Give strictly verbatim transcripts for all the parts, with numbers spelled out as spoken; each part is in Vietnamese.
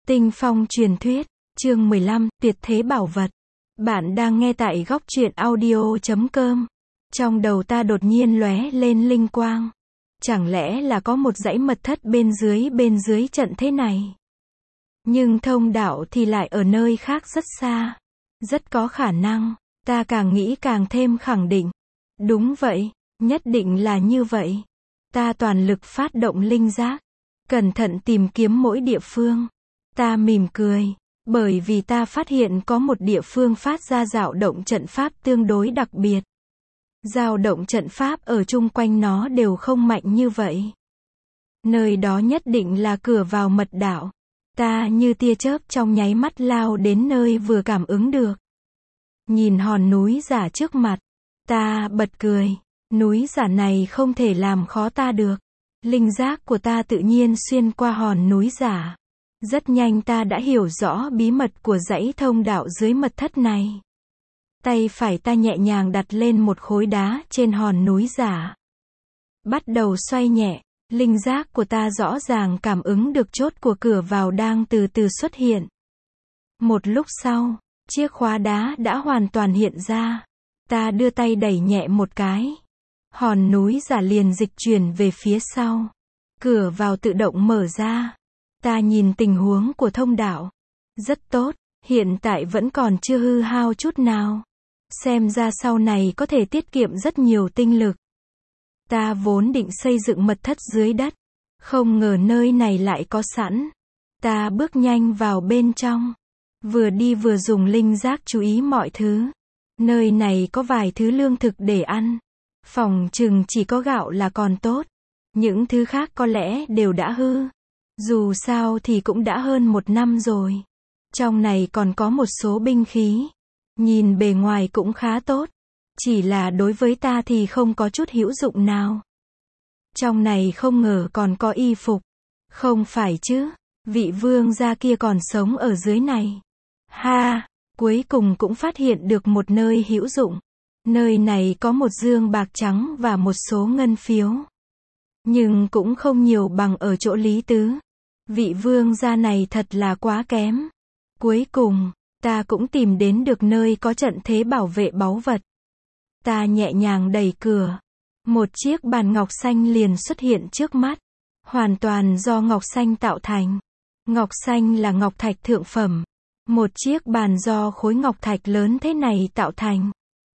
Tinh Phong truyền thuyết, chương mười lăm, tuyệt thế bảo vật. Bạn đang nghe tại góc truyện audio chấm com. Trong đầu ta đột nhiên lóe lên linh quang. Chẳng lẽ là có một dãy mật thất bên dưới bên dưới trận thế này? Nhưng thông đạo thì lại ở nơi khác rất xa. Rất có khả năng, ta càng nghĩ càng thêm khẳng định. Đúng vậy, nhất định là như vậy. Ta toàn lực phát động linh giác, cẩn thận tìm kiếm mỗi địa phương. Ta mỉm cười, bởi vì ta phát hiện có một địa phương phát ra dao động trận pháp tương đối đặc biệt. Dao động trận pháp ở chung quanh nó đều không mạnh như vậy. Nơi đó nhất định là cửa vào mật đạo. Ta như tia chớp trong nháy mắt lao đến nơi vừa cảm ứng được. Nhìn hòn núi giả trước mặt, ta bật cười. Núi giả này không thể làm khó ta được. Linh giác của ta tự nhiên xuyên qua hòn núi giả. Rất nhanh ta đã hiểu rõ bí mật của dãy thông đạo dưới mật thất này. Tay phải ta nhẹ nhàng đặt lên một khối đá trên hòn núi giả. Bắt đầu xoay nhẹ, linh giác của ta rõ ràng cảm ứng được chốt của cửa vào đang từ từ xuất hiện. Một lúc sau, chiếc khóa đá đã hoàn toàn hiện ra. Ta đưa tay đẩy nhẹ một cái. Hòn núi giả liền dịch chuyển về phía sau. Cửa vào tự động mở ra. Ta nhìn tình huống của thông đạo. Rất tốt, hiện tại vẫn còn chưa hư hao chút nào. Xem ra sau này có thể tiết kiệm rất nhiều tinh lực. Ta vốn định xây dựng mật thất dưới đất. Không ngờ nơi này lại có sẵn. Ta bước nhanh vào bên trong. Vừa đi vừa dùng linh giác chú ý mọi thứ. Nơi này có vài thứ lương thực để ăn. Phòng chừng chỉ có gạo là còn tốt. Những thứ khác có lẽ đều đã hư. Dù sao thì cũng đã hơn một năm rồi. Trong này còn có một số binh khí. Nhìn bề ngoài cũng khá tốt. Chỉ là đối với ta thì không có chút hữu dụng nào. Trong này không ngờ còn có y phục. Không phải chứ, vị vương gia kia còn sống ở dưới này. Ha, cuối cùng cũng phát hiện được một nơi hữu dụng. Nơi này có một dương bạc trắng và một số ngân phiếu. Nhưng cũng không nhiều bằng ở chỗ Lý Tứ. Vị vương gia này thật là quá kém. Cuối cùng, ta cũng tìm đến được nơi có trận thế bảo vệ báu vật. Ta nhẹ nhàng đẩy cửa. Một chiếc bàn ngọc xanh liền xuất hiện trước mắt. Hoàn toàn do ngọc xanh tạo thành. Ngọc xanh là ngọc thạch thượng phẩm. Một chiếc bàn do khối ngọc thạch lớn thế này tạo thành.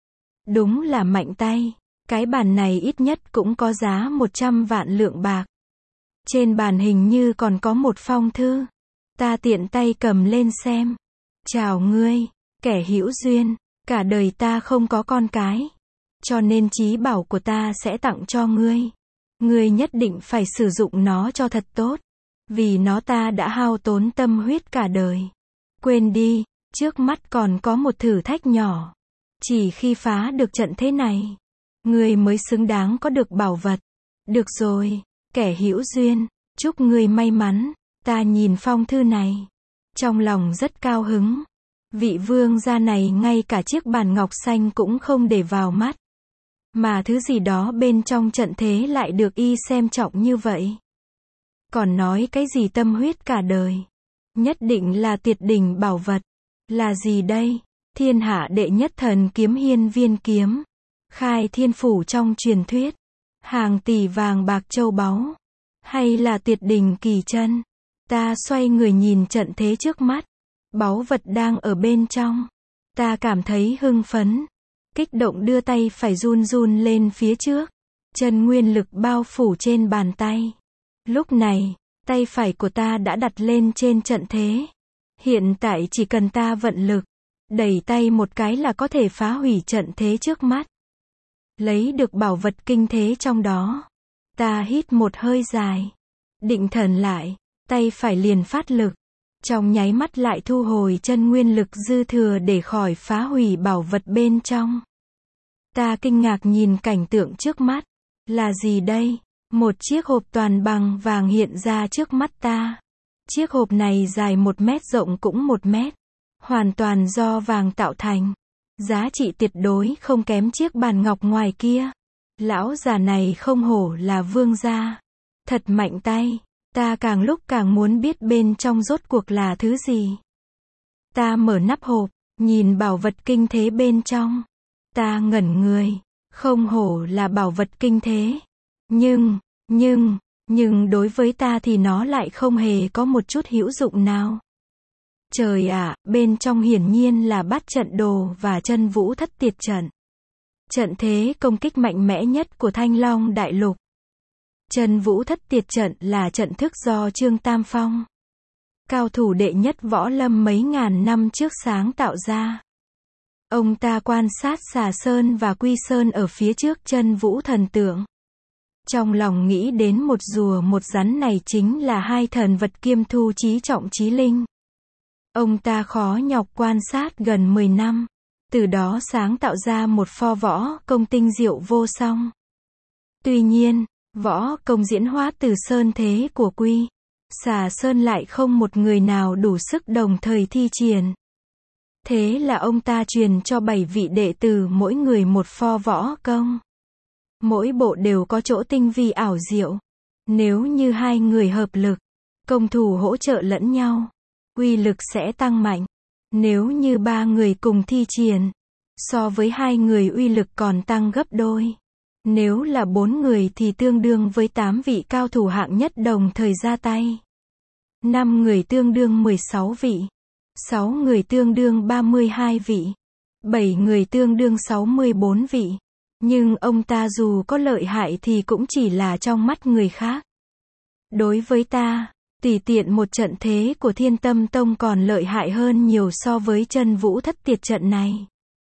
Đúng là mạnh tay. Cái bàn này ít nhất cũng có giá một trăm vạn lượng bạc. Trên bàn hình như còn có một phong thư. Ta tiện tay cầm lên xem. Chào ngươi, kẻ hữu duyên. Cả đời ta không có con cái. Cho nên chí bảo của ta sẽ tặng cho ngươi. Ngươi nhất định phải sử dụng nó cho thật tốt. Vì nó ta đã hao tốn tâm huyết cả đời. Quên đi, trước mắt còn có một thử thách nhỏ. Chỉ khi phá được trận thế này, ngươi mới xứng đáng có được bảo vật. Được rồi, kẻ hữu duyên, chúc ngươi may mắn. Ta nhìn phong thư này, trong lòng rất cao hứng. Vị vương gia này ngay cả chiếc bàn ngọc xanh cũng không để vào mắt. Mà thứ gì đó bên trong trận thế lại được y xem trọng như vậy. Còn nói cái gì tâm huyết cả đời. Nhất định là tuyệt đỉnh bảo vật. Là gì đây? Thiên hạ đệ nhất thần kiếm hiên viên kiếm. Khai thiên phủ trong truyền thuyết. Hàng tỷ vàng bạc châu báu. Hay là tuyệt đỉnh kỳ chân? Ta xoay người nhìn trận thế trước mắt. Báu vật đang ở bên trong. Ta cảm thấy hưng phấn. Kích động đưa tay phải run run lên phía trước. Chân nguyên lực bao phủ trên bàn tay. Lúc này, tay phải của ta đã đặt lên trên trận thế. Hiện tại chỉ cần ta vận lực. Đẩy tay một cái là có thể phá hủy trận thế trước mắt. Lấy được bảo vật kinh thế trong đó. Ta hít một hơi dài. Định thần lại. Tay phải liền phát lực. Trong nháy mắt lại thu hồi chân nguyên lực dư thừa để khỏi phá hủy bảo vật bên trong. Ta kinh ngạc nhìn cảnh tượng trước mắt. Là gì đây? Một chiếc hộp toàn bằng vàng hiện ra trước mắt ta. Chiếc hộp này dài một mét rộng cũng một mét. Hoàn toàn do vàng tạo thành. Giá trị tuyệt đối không kém chiếc bàn ngọc ngoài kia. Lão già này không hổ là vương gia. Thật mạnh tay. Ta càng lúc càng muốn biết bên trong rốt cuộc là thứ gì. Ta mở nắp hộp, nhìn bảo vật kinh thế bên trong. Ta ngẩn người, không hổ là bảo vật kinh thế. Nhưng, nhưng, nhưng đối với ta thì nó lại không hề có một chút hữu dụng nào. Trời ạ, bên trong hiển nhiên là bát trận đồ và chân vũ thất tiệt trận. Trận thế công kích mạnh mẽ nhất của Thanh Long Đại Lục. Chân vũ thất tiệt trận là trận thức do Trương Tam Phong, cao thủ đệ nhất võ lâm mấy ngàn năm trước sáng tạo ra. Ông ta quan sát Xà Sơn và Quy Sơn ở phía trước chân vũ thần tượng. Trong lòng nghĩ đến một rùa một rắn này chính là hai thần vật kiêm thu chí trọng chí linh. Ông ta khó nhọc quan sát gần mười năm, từ đó sáng tạo ra một pho võ công tinh diệu vô song. Tuy nhiên, võ công diễn hóa từ sơn thế của Quy, Xà Sơn lại không một người nào đủ sức đồng thời thi triển. Thế là ông ta truyền cho bảy vị đệ tử mỗi người một pho võ công. Mỗi bộ đều có chỗ tinh vi ảo diệu. Nếu như hai người hợp lực, công thủ hỗ trợ lẫn nhau, uy lực sẽ tăng mạnh. Nếu như ba người cùng thi triển, so với hai người uy lực còn tăng gấp đôi. Nếu là bốn người thì tương đương với tám vị cao thủ hạng nhất đồng thời ra tay. Năm người tương đương mười sáu vị. Sáu người tương đương ba mươi hai vị. Bảy người tương đương sáu mươi bốn vị. Nhưng ông ta dù có lợi hại thì cũng chỉ là trong mắt người khác. Đối với ta, tùy tiện một trận thế của Thiên Tâm Tông còn lợi hại hơn nhiều so với chân vũ thất tiệt trận này.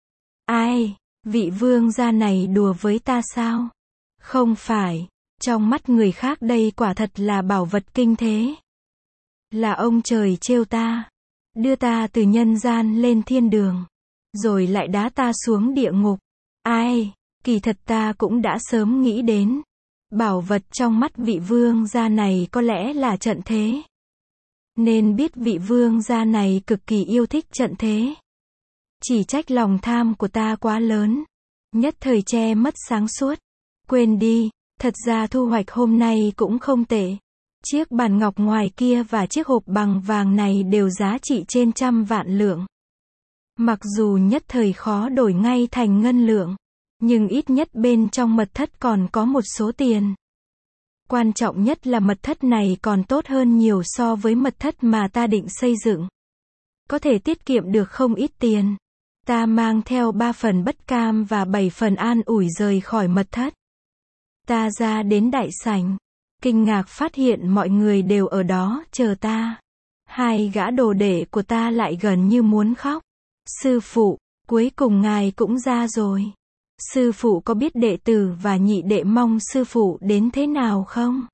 Ai, vị vương gia này đùa với ta sao? Không phải, trong mắt người khác đây quả thật là bảo vật kinh thế. Là ông trời trêu ta, đưa ta từ nhân gian lên thiên đường, rồi lại đá ta xuống địa ngục. Ai, kỳ thật ta cũng đã sớm nghĩ đến. Bảo vật trong mắt vị vương gia này có lẽ là trận thế. Nên biết vị vương gia này cực kỳ yêu thích trận thế. Chỉ trách lòng tham của ta quá lớn, nhất thời che mất sáng suốt. Quên đi, thật ra thu hoạch hôm nay cũng không tệ. Chiếc bàn ngọc ngoài kia và chiếc hộp bằng vàng này đều giá trị trên trăm vạn lượng. Mặc dù nhất thời khó đổi ngay thành ngân lượng, nhưng ít nhất bên trong mật thất còn có một số tiền. Quan trọng nhất là mật thất này còn tốt hơn nhiều so với mật thất mà ta định xây dựng. Có thể tiết kiệm được không ít tiền. Ta mang theo ba phần bất cam và bảy phần an ủi rời khỏi mật thất. Ta ra đến đại sảnh, kinh ngạc phát hiện mọi người đều ở đó chờ ta. Hai gã đồ đệ của ta lại gần như muốn khóc. Sư phụ, cuối cùng ngài cũng ra rồi. Sư phụ có biết đệ tử và nhị đệ mong sư phụ đến thế nào không?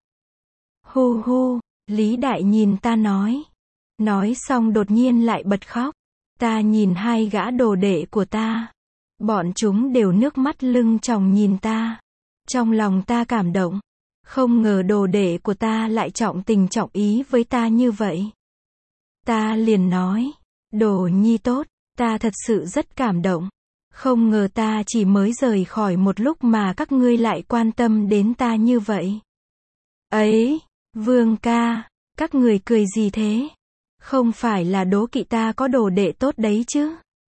Hu hu, Lý Đại nhìn ta nói. Nói xong đột nhiên lại bật khóc. Ta nhìn hai gã đồ đệ của ta. Bọn chúng đều nước mắt lưng tròng nhìn ta. Trong lòng ta cảm động. Không ngờ đồ đệ của ta lại trọng tình trọng ý với ta như vậy. Ta liền nói. Đồ nhi tốt, ta thật sự rất cảm động. Không ngờ ta chỉ mới rời khỏi một lúc mà các ngươi lại quan tâm đến ta như vậy. Ấy, Vương ca, các người cười gì thế? Không phải là đố kỵ ta có đồ đệ tốt đấy chứ?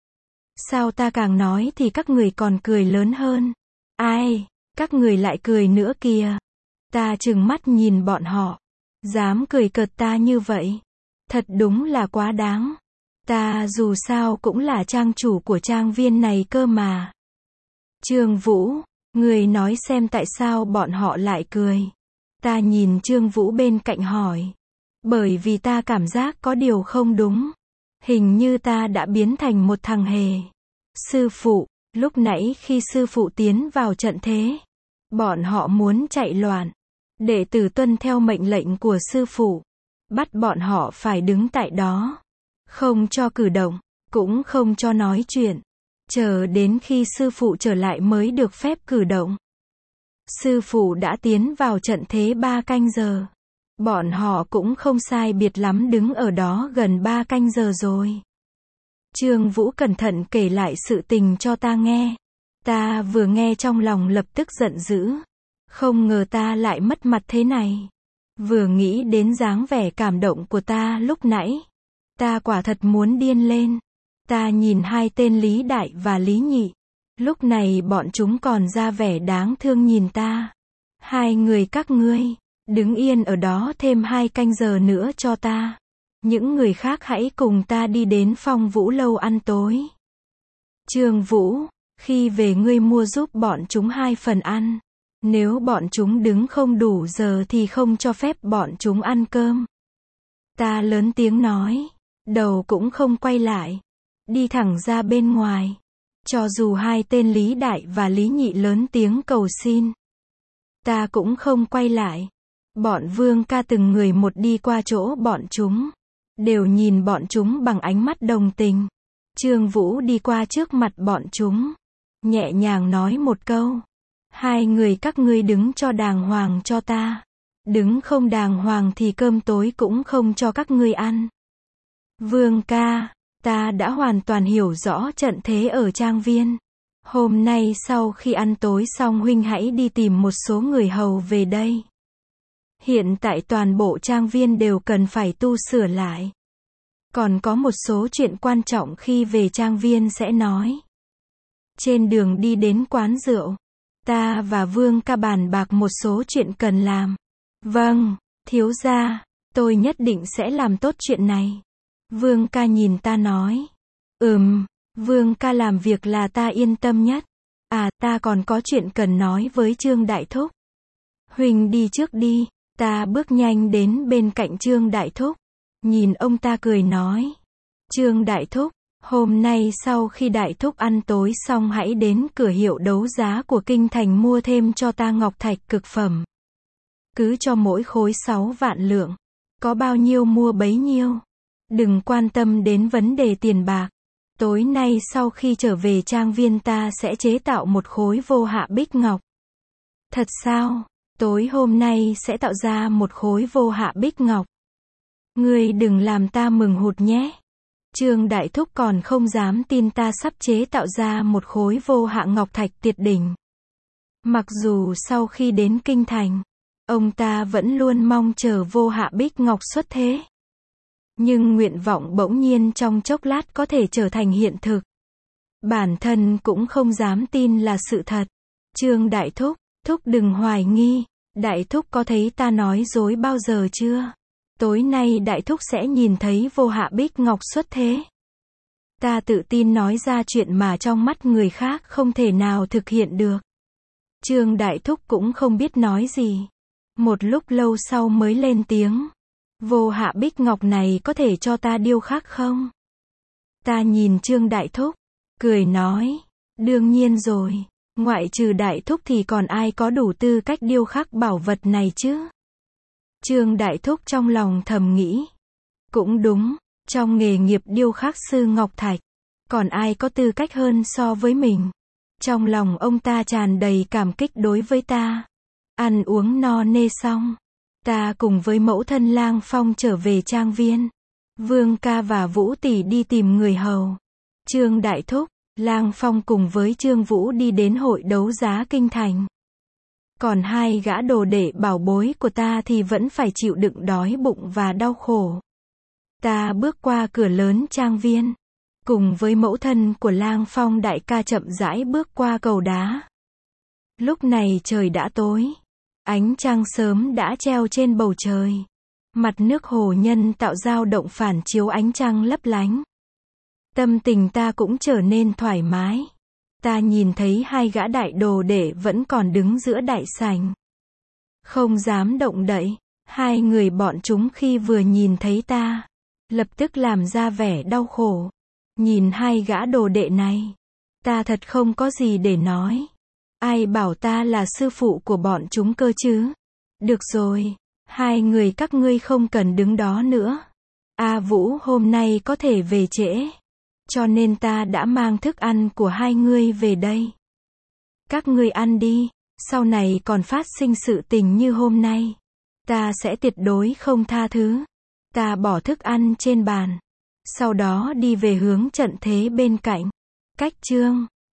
Sao ta càng nói thì các người còn cười lớn hơn? Ai, các người lại cười nữa kìa. Ta trừng mắt nhìn bọn họ. Dám cười cợt ta như vậy. Thật đúng là quá đáng. Ta dù sao cũng là trang chủ của trang viên này cơ mà. Trương Vũ, người nói xem tại sao bọn họ lại cười. Ta nhìn Trương Vũ bên cạnh hỏi. Bởi vì ta cảm giác có điều không đúng. Hình như ta đã biến thành một thằng hề. Sư phụ, lúc nãy khi sư phụ tiến vào trận thế, bọn họ muốn chạy loạn. Đệ tử tuân theo mệnh lệnh của sư phụ. Bắt bọn họ phải đứng tại đó. Không cho cử động, cũng không cho nói chuyện. Chờ đến khi sư phụ trở lại mới được phép cử động. Sư phụ đã tiến vào trận thế ba canh giờ. Bọn họ cũng không sai biệt lắm đứng ở đó gần ba canh giờ rồi. Trương Vũ cẩn thận kể lại sự tình cho ta nghe. Ta vừa nghe trong lòng lập tức giận dữ. Không ngờ ta lại mất mặt thế này. Vừa nghĩ đến dáng vẻ cảm động của ta lúc nãy, ta quả thật muốn điên lên. Ta nhìn hai tên Lý Đại và Lý Nhị. Lúc này bọn chúng còn ra vẻ đáng thương nhìn ta. Hai người các ngươi, đứng yên ở đó thêm hai canh giờ nữa cho ta. Những người khác hãy cùng ta đi đến Phong Vũ lâu ăn tối. Trương Vũ, khi về ngươi mua giúp bọn chúng hai phần ăn. Nếu bọn chúng đứng không đủ giờ thì không cho phép bọn chúng ăn cơm. Ta lớn tiếng nói, đầu cũng không quay lại, đi thẳng ra bên ngoài. Cho dù hai tên Lý Đại và Lý Nhị lớn tiếng cầu xin, ta cũng không quay lại. Bọn Vương ca từng người một đi qua chỗ bọn chúng, đều nhìn bọn chúng bằng ánh mắt đồng tình. Trương Vũ đi qua trước mặt bọn chúng, nhẹ nhàng nói một câu. Hai người các ngươi đứng cho đàng hoàng cho ta. Đứng không đàng hoàng thì cơm tối cũng không cho các ngươi ăn. Vương ca, ta đã hoàn toàn hiểu rõ trận thế ở trang viên. Hôm nay sau khi ăn tối xong huynh hãy đi tìm một số người hầu về đây. Hiện tại toàn bộ trang viên đều cần phải tu sửa lại. Còn có một số chuyện quan trọng khi về trang viên sẽ nói. Trên đường đi đến quán rượu, ta và Vương ca bàn bạc một số chuyện cần làm. Vâng, thiếu gia, tôi nhất định sẽ làm tốt chuyện này. Vương ca nhìn ta nói. Ừm, Vương ca làm việc là ta yên tâm nhất. À, ta còn có chuyện cần nói với Trương Đại Thúc. Huynh đi trước đi. Ta bước nhanh đến bên cạnh Trương Đại Thúc. Nhìn ông ta cười nói. Trương Đại Thúc, hôm nay sau khi Đại Thúc ăn tối xong hãy đến cửa hiệu đấu giá của Kinh Thành mua thêm cho ta ngọc thạch cực phẩm. Cứ cho mỗi khối sáu vạn lượng. Có bao nhiêu mua bấy nhiêu. Đừng quan tâm đến vấn đề tiền bạc. Tối nay sau khi trở về trang viên ta sẽ chế tạo một khối vô hạ bích ngọc. Thật sao? Tối hôm nay sẽ tạo ra một khối vô hạ bích ngọc. Ngươi đừng làm ta mừng hụt nhé. Trương Đại Thúc còn không dám tin ta sắp chế tạo ra một khối vô hạ ngọc thạch tuyệt đỉnh. Mặc dù sau khi đến Kinh Thành, ông ta vẫn luôn mong chờ vô hạ bích ngọc xuất thế. Nhưng nguyện vọng bỗng nhiên trong chốc lát có thể trở thành hiện thực. Bản thân cũng không dám tin là sự thật. Trương Đại Thúc, Thúc đừng hoài nghi. Đại Thúc có thấy ta nói dối bao giờ chưa? Tối nay Đại Thúc sẽ nhìn thấy vô hạ bích ngọc xuất thế. Ta tự tin nói ra chuyện mà trong mắt người khác không thể nào thực hiện được. Trương Đại Thúc cũng không biết nói gì. Một lúc lâu sau mới lên tiếng. Vô hạ bích ngọc này có thể cho ta điêu khắc không? Ta nhìn Trương Đại Thúc, cười nói. Đương nhiên rồi. Ngoại trừ Đại Thúc thì còn ai có đủ tư cách điêu khắc bảo vật này chứ? Trương Đại Thúc trong lòng thầm nghĩ. Cũng đúng, trong nghề nghiệp điêu khắc sư Ngọc Thạch, còn ai có tư cách hơn so với mình? Trong lòng ông ta tràn đầy cảm kích đối với ta. Ăn uống no nê xong, ta cùng với mẫu thân Lang Phong trở về trang viên. Vương ca và Vũ tỷ đi tìm người hầu. Trương Đại Thúc, Lang Phong cùng với Trương Vũ đi đến hội đấu giá Kinh Thành. Còn hai gã đồ đệ bảo bối của ta thì vẫn phải chịu đựng đói bụng và đau khổ. Ta bước qua cửa lớn trang viên, cùng với mẫu thân của Lang Phong đại ca chậm rãi bước qua cầu đá. Lúc này trời đã tối, ánh trăng sớm đã treo trên bầu trời. Mặt nước hồ nhân tạo dao động phản chiếu ánh trăng lấp lánh. Tâm tình ta cũng trở nên thoải mái. Ta nhìn thấy hai gã đại đồ đệ vẫn còn đứng giữa đại sảnh. Không dám động đậy. Hai người bọn chúng khi vừa nhìn thấy ta, lập tức làm ra vẻ đau khổ. Nhìn hai gã đồ đệ này, ta thật không có gì để nói. Ai bảo ta là sư phụ của bọn chúng cơ chứ? Được rồi, hai người các ngươi không cần đứng đó nữa. A Vũ hôm nay có thể về trễ, cho nên ta đã mang thức ăn của hai ngươi về đây. Các ngươi ăn đi, sau này còn phát sinh sự tình như hôm nay, ta sẽ tuyệt đối không tha thứ. Ta bỏ thức ăn trên bàn, sau đó đi về hướng trận thế bên cạnh. Cách chương